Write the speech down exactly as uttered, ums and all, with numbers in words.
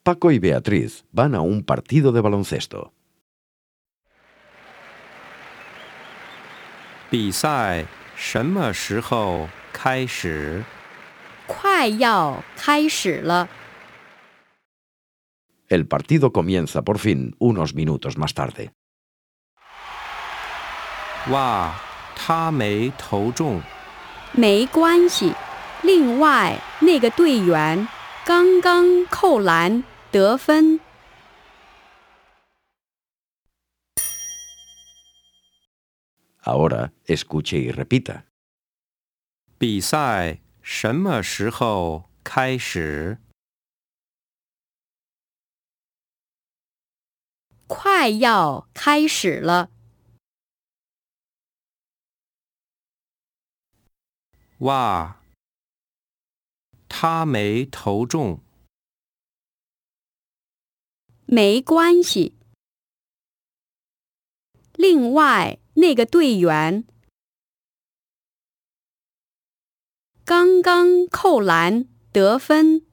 Paco y Beatriz van a un partido de baloncesto. 比赛什么时候开始？ 快要开始了。 El partido comienza por fin unos minutos más tarde. 哇，他没投中。 没关系，另外那个队员刚刚扣篮得分。 Ahora escuche y repita. 比赛什么时候开始？ 快要开始了。 哇，他没投中。 没关系，另外那个队员刚刚扣篮得分。